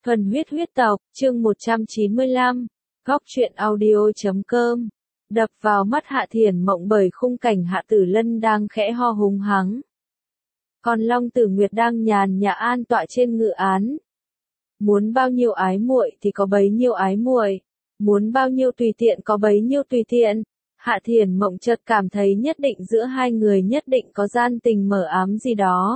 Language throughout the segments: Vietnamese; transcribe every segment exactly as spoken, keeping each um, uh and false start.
Thuần huyết huyết tộc, chương một trăm chín mươi lăm, góc truyện audio.com. Đập vào mắt Hạ Thiển Mộng bởi khung cảnh Hạ Tử Lân đang khẽ ho hùng hắng. Còn Long Tử Nguyệt đang nhàn nhã an tọa trên ngự án. Muốn bao nhiêu ái muội thì có bấy nhiêu ái muội, muốn bao nhiêu tùy tiện có bấy nhiêu tùy tiện. Hạ Thiển Mộng chợt cảm thấy nhất định giữa hai người nhất định có gian tình mờ ám gì đó.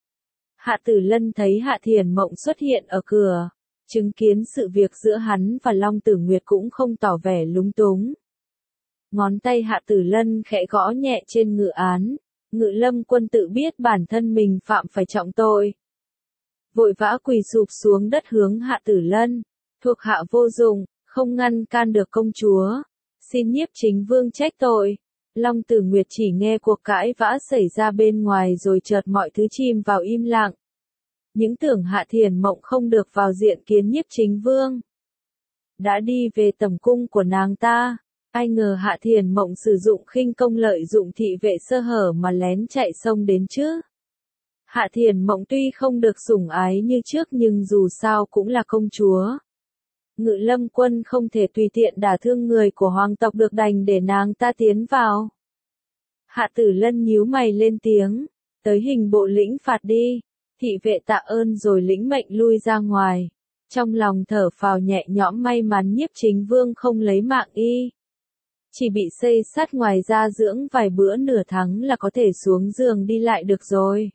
Hạ Tử Lân thấy Hạ Thiển Mộng xuất hiện ở cửa, chứng kiến sự việc giữa hắn và Long Tử Nguyệt cũng không tỏ vẻ lúng túng. Ngón tay Hạ Tử Lân khẽ gõ nhẹ trên ngự án, Ngự Lâm Quân tự biết bản thân mình phạm phải trọng tội. Vội vã quỳ sụp xuống đất hướng Hạ Tử Lân, thuộc hạ vô dụng, không ngăn can được công chúa, xin nhiếp chính vương trách tội. Long Tử Nguyệt chỉ nghe cuộc cãi vã xảy ra bên ngoài rồi chợt mọi thứ chìm vào im lặng. Những tưởng Hạ Thiển Mộng không được vào diện kiến nhiếp chính vương, đã đi về tầm cung của nàng ta, ai ngờ Hạ Thiển Mộng sử dụng khinh công lợi dụng thị vệ sơ hở mà lén chạy xông đến chứ. Hạ Thiển Mộng tuy không được sủng ái như trước nhưng dù sao cũng là công chúa. Ngự Lâm Quân không thể tùy tiện đả thương người của hoàng tộc được, đành để nàng ta tiến vào. Hạ Tử Lân nhíu mày lên tiếng, tới hình bộ lĩnh phạt đi. Thị vệ tạ ơn rồi lĩnh mệnh lui ra ngoài. Trong lòng thở phào nhẹ nhõm, may mắn nhiếp chính vương không lấy mạng y. Chỉ bị xây sát, ngoài ra dưỡng vài bữa nửa tháng là có thể xuống giường đi lại được rồi.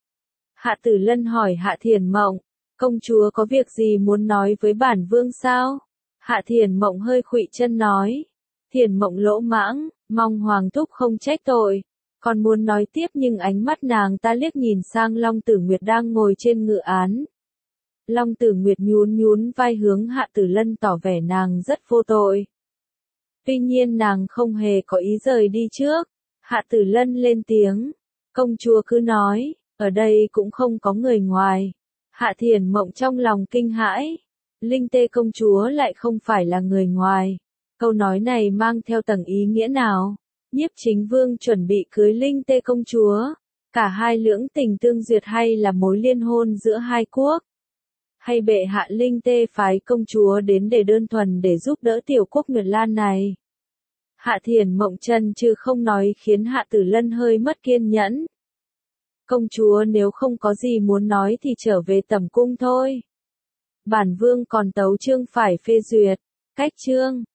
Hạ Tử Lân hỏi Hạ Thiển Mộng, công chúa có việc gì muốn nói với bản vương sao? Hạ Thiển Mộng hơi khuỵu chân nói, Thiển Mộng lỗ mãng, mong hoàng thúc không trách tội. Còn muốn nói tiếp nhưng ánh mắt nàng ta liếc nhìn sang Long Tử Nguyệt đang ngồi trên ngự án. Long Tử Nguyệt nhún nhún vai hướng Hạ Tử Lân tỏ vẻ nàng rất vô tội. Tuy nhiên nàng không hề có ý rời đi trước. Hạ Tử Lân lên tiếng, công chúa cứ nói, ở đây cũng không có người ngoài. Hạ Thiển Mộng trong lòng kinh hãi, Linh Tê công chúa lại không phải là người ngoài. Câu nói này mang theo tầng ý nghĩa nào? Nhiếp chính vương chuẩn bị cưới Linh Tê công chúa, cả hai lưỡng tình tương duyệt hay là mối liên hôn giữa hai quốc? Hay bệ hạ Linh Tê phái công chúa đến để đơn thuần để giúp đỡ tiểu quốc Nguyệt Lan này? Hạ Thiển Mộng chần chừ không nói khiến Hạ Tử Lân hơi mất kiên nhẫn. Công chúa nếu không có gì muốn nói thì trở về tẩm cung thôi. Bản vương còn tấu chương phải phê duyệt. Cách chương